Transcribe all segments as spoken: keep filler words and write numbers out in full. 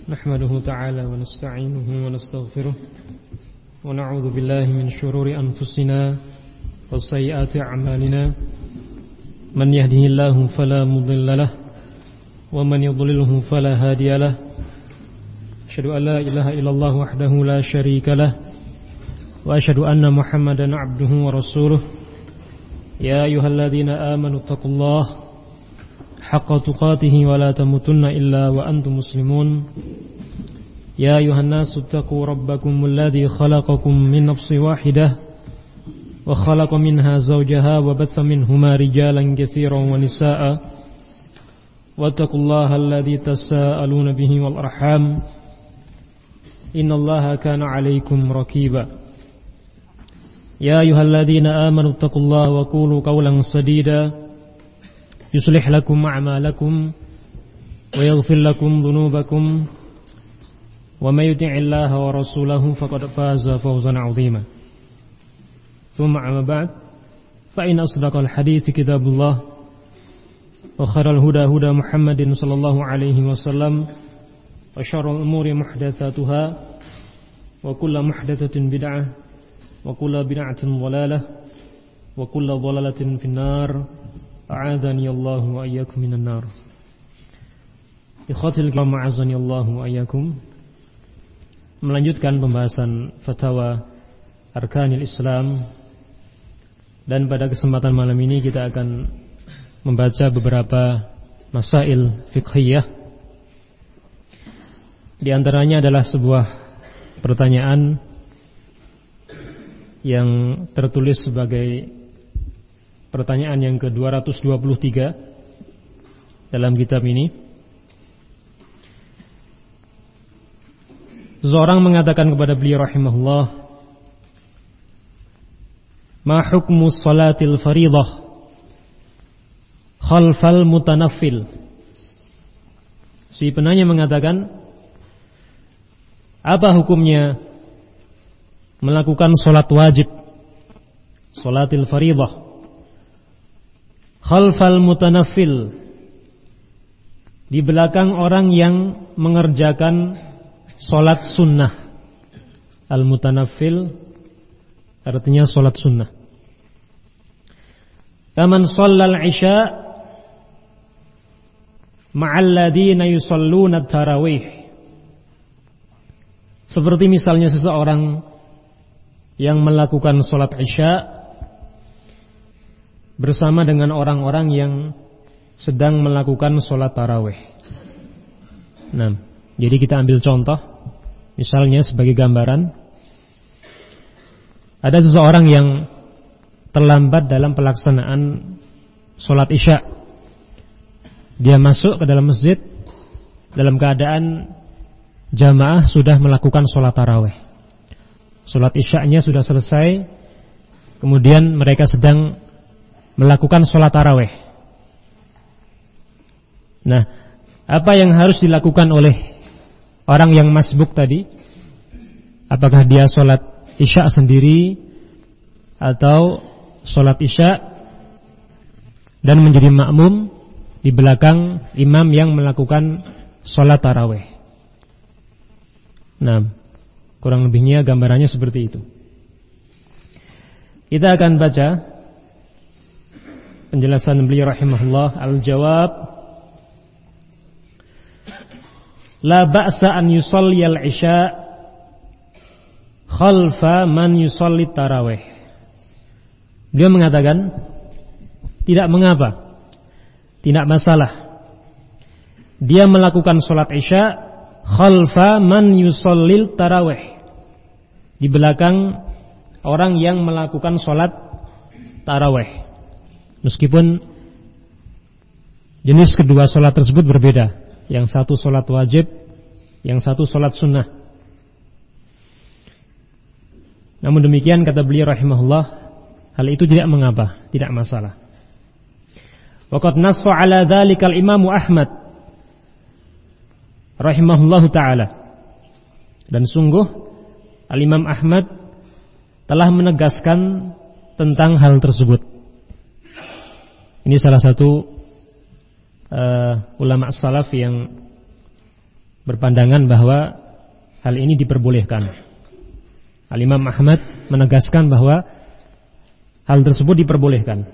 نحمده تعالى ونستعينه ونستغفره ونعوذ بالله من شرور أنفسنا وسيئات أعمالنا من يهده الله فلا مضل له ومن يضلله فلا هادي له أشهد أن لا إله إلا الله وحده لا شريك له وأشهد أن محمدا عبده ورسوله يا أيها الذين آمنوا اتقوا الله حق تقاته ولا تموتن إلا وأنتم مسلمون يا أيها الناس اتقوا ربكم الذي خلقكم من نفس واحدة وخلق منها زوجها وبث منهما رجالا كثيرا ونساء واتقوا الله الذي تساءلون به والأرحام إن الله كان عليكم رقيبا يا أيها الذين آمنوا اتقوا الله وقولوا قولا سديدا يصلح لكم أعمالكم ويغفر لكم ذنوبكم ومن يطع الله ورسوله فقد فاز فوزا عظيما ثم أما بعد فإن أصدق الحديث كتاب الله وخير الهدى هدى محمد صلى الله عليه وسلم وشر الأمور محدثاتها وكل محدثة بدعة وكل بدعة ضلالة وكل ضلالة في النار أعاذني الله وإياكم من النار. Ikhwatil kiram a'azzani Allah wa iyyakum. Melanjutkan pembahasan fatwa Arkanil Islam, dan pada kesempatan malam ini kita akan membaca beberapa masail fiqhiyah. Di antaranya adalah sebuah pertanyaan yang tertulis sebagai pertanyaan yang ke dua ratus dua puluh tiga dalam kitab ini. Seseorang mengatakan kepada beliau rahimahullah, ma hukmu salatil faridah khalfal mutanaffil. Si penanya mengatakan, apa hukumnya melakukan salat wajib, salatil faridah, khalfal mutanaffil, di belakang orang yang mengerjakan solat sunnah. Al-mutanaffil artinya solat sunnah. Kaman shallal isya ma'al ladina yusalluna tarawih. Seperti misalnya seseorang yang melakukan solat isya bersama dengan orang-orang yang sedang melakukan sholat tarawih. Nah, jadi kita ambil contoh, misalnya sebagai gambaran, ada seseorang yang terlambat dalam pelaksanaan sholat isya. Dia masuk ke dalam masjid dalam keadaan jamaah sudah melakukan sholat tarawih. Sholat isyanya sudah selesai, kemudian mereka sedang melakukan sholat tarawih. Nah, apa yang harus dilakukan oleh orang yang masbuk tadi? Apakah dia sholat isya sendiri atau sholat isya dan menjadi makmum di belakang imam yang melakukan sholat tarawih? Nah, kurang lebihnya gambarannya seperti itu. Kita akan baca penjelasan beliau rahimahullah. Al-jawab, la ba'sa an yusalli al-isya khalfa man yusalli tarawih. Beliau mengatakan, tidak mengapa, tidak masalah dia melakukan sholat isya khalfa man yusalli tarawih, di belakang orang yang melakukan sholat tarawih. Meskipun jenis kedua sholat tersebut berbeda, yang satu sholat wajib, yang satu sholat sunnah. Namun demikian kata beliau rahimahullah, hal itu tidak mengapa, tidak masalah. Waqad nassa ala dzalikal Imam Ahmad rahimahullahu taala. Dan sungguh Al-Imam Ahmad telah menegaskan tentang hal tersebut. Ini salah satu uh, ulama salaf yang berpandangan bahwa hal ini diperbolehkan. Al-Imam Ahmad menegaskan bahwa hal tersebut diperbolehkan.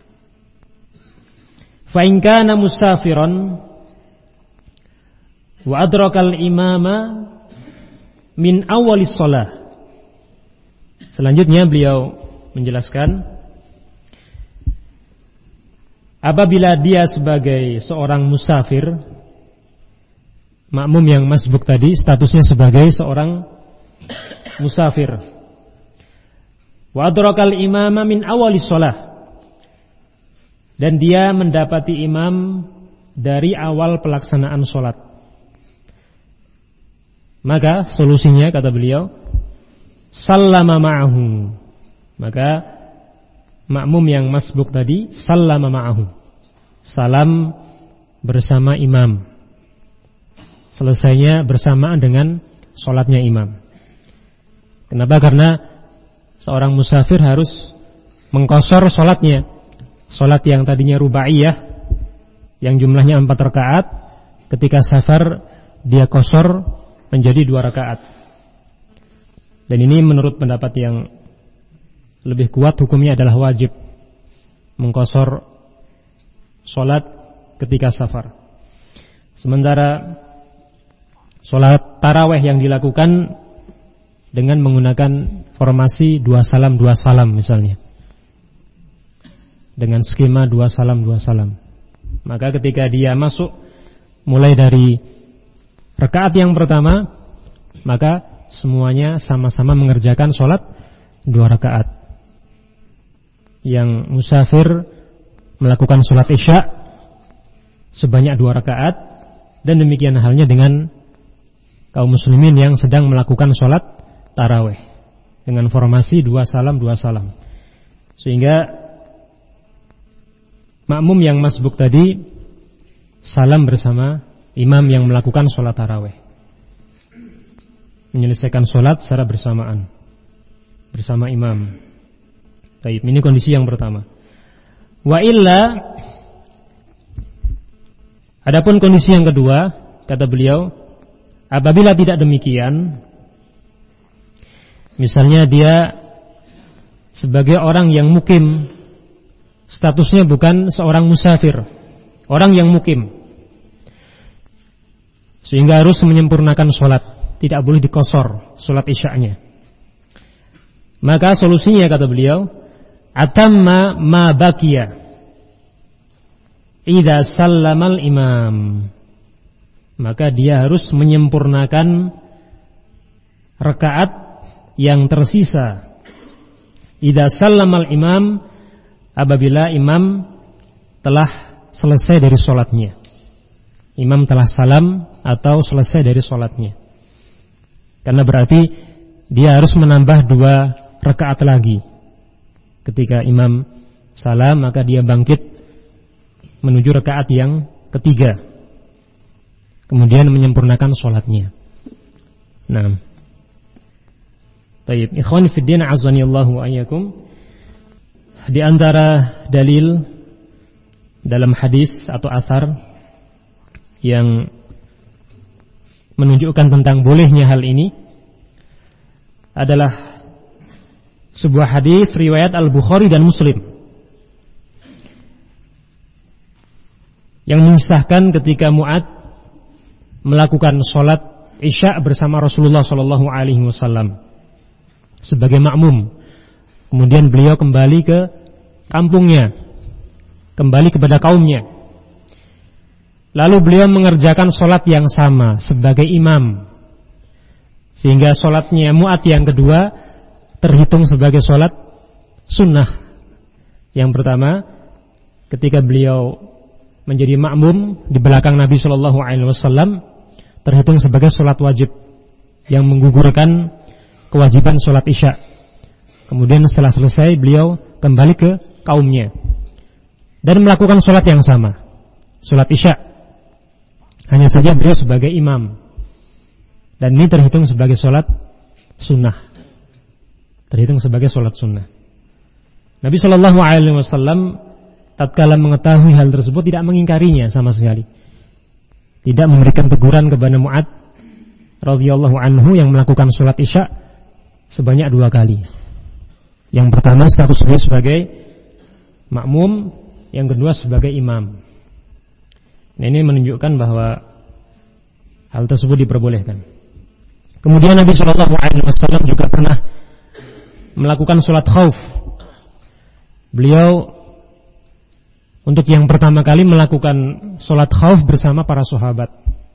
Fa in kana musafiran wa adrakal imama min awalis shalah. Selanjutnya beliau menjelaskan, apabila dia sebagai seorang musafir, makmum yang masbuk tadi statusnya sebagai seorang musafir, wa adrakal imama min awalis shalah, dan dia mendapati imam dari awal pelaksanaan sholat, maka solusinya kata beliau, sallama ma'ahu, maka makmum yang masbuk tadi sallama ma'ahu, salam bersama imam, selesainya bersamaan dengan sholatnya imam. Kenapa? Karena seorang musafir harus mengqashar sholatnya. Sholat yang tadinya rubaiyah, yang jumlahnya empat rakaat, ketika safar dia qashar menjadi dua rakaat. Dan ini menurut pendapat yang lebih kuat, hukumnya adalah wajib mengqashar sholat ketika safar. Sementara sholat tarawih yang dilakukan dengan menggunakan formasi dua salam dua salam misalnya, dengan skema dua salam dua salam, maka ketika dia masuk mulai dari rakaat yang pertama, maka semuanya sama-sama mengerjakan sholat dua rakaat. Yang musafir melakukan sholat isya sebanyak dua rakaat, dan demikian halnya dengan kaum muslimin yang sedang melakukan sholat tarawih dengan formasi dua salam dua salam, sehingga makmum yang masbuk tadi salam bersama imam yang melakukan sholat tarawih, menyelesaikan sholat secara bersamaan bersama imam. Baik, ini kondisi yang pertama. Wa illa, adapun kondisi yang kedua, kata beliau, apabila tidak demikian, misalnya dia sebagai orang yang mukim, statusnya bukan seorang musafir, orang yang mukim, sehingga harus menyempurnakan sholat, tidak boleh dikosor sholat isya'nya. Maka solusinya kata beliau, atamma ma baqiya idza sallamal imam, maka dia harus menyempurnakan rakaat yang tersisa idza sallamal imam, apabila imam telah selesai dari sholatnya, imam telah salam atau selesai dari sholatnya. Karena berarti dia harus menambah dua rakaat lagi. Ketika imam salam, maka dia bangkit menuju rakaat yang ketiga, kemudian menyempurnakan sholatnya. Nah, baik, ikhwan fiddin azanillahu wa iyyakum, di antara dalil dalam hadis atau athar yang menunjukkan tentang bolehnya hal ini adalah sebuah hadis riwayat Al-Bukhari dan Muslim yang mengisahkan ketika Mu'ad melakukan sholat isya bersama Rasulullah Shallallahu Alaihi Wasallam sebagai makmum. Kemudian beliau kembali ke kampungnya, kembali kepada kaumnya. Lalu beliau mengerjakan sholat yang sama sebagai imam, sehingga sholatnya Mu'ad yang kedua terhitung sebagai sholat sunnah. Yang pertama, ketika beliau menjadi makmum di belakang Nabi Shallallahu Alaihi Wasallam, terhitung sebagai sholat wajib yang menggugurkan kewajiban sholat isya. Kemudian setelah selesai beliau kembali ke kaumnya dan melakukan sholat yang sama, sholat isya. Hanya saja beliau sebagai imam, dan ini terhitung sebagai sholat sunnah, terhitung sebagai sholat sunnah. Nabi Shallallahu Alaihi Wasallam tatkala mengetahui hal tersebut tidak mengingkarinya sama sekali, tidak memberikan teguran kepada Mu'ad radhiyallahu anhu yang melakukan sholat isya sebanyak dua kali. Yang pertama statusnya sebagai makmum, yang kedua sebagai imam. Nah, ini menunjukkan bahwa hal tersebut diperbolehkan. Kemudian Nabi Shallallahu Alaihi Wasallam juga pernah melakukan sholat khauf. Beliau untuk yang pertama kali melakukan sholat khauf bersama para sahabat.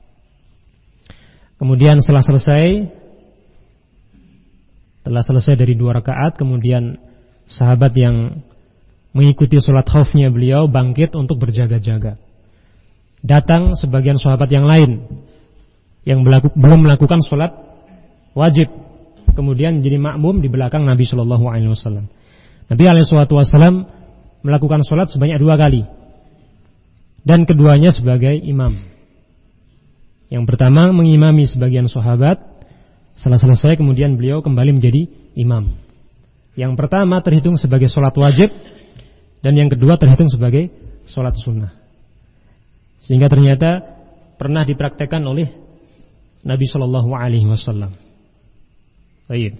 Kemudian setelah selesai, setelah selesai dari dua rakaat, kemudian sahabat yang mengikuti sholat khaufnya beliau bangkit untuk berjaga-jaga. Datang sebagian sahabat yang lain yang melaku, belum melakukan sholat wajib, kemudian jadi makmum di belakang Nabi Shallallahu Alaihi Wasallam. Nabi Alaihi Wasallam melakukan sholat sebanyak dua kali, dan keduanya sebagai imam. Yang pertama mengimami sebagian sahabat, setelah selesai kemudian beliau kembali menjadi imam. Yang pertama terhitung sebagai sholat wajib, dan yang kedua terhitung sebagai sholat sunnah. Sehingga ternyata pernah dipraktekkan oleh Nabi Shallallahu Alaihi Wasallam. Baik.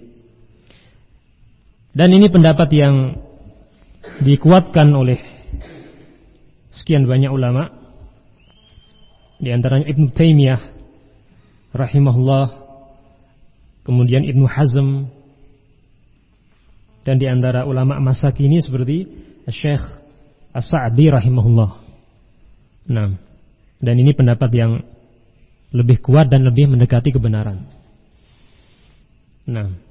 Dan ini pendapat yang dikuatkan oleh sekian banyak ulama, di antaranya Ibnu Taimiyah rahimahullah, kemudian Ibnu Hazm, dan di antara ulama masa kini seperti Syekh As-Sa'di rahimahullah. Nah, dan ini pendapat yang lebih kuat dan lebih mendekati kebenaran. Nah,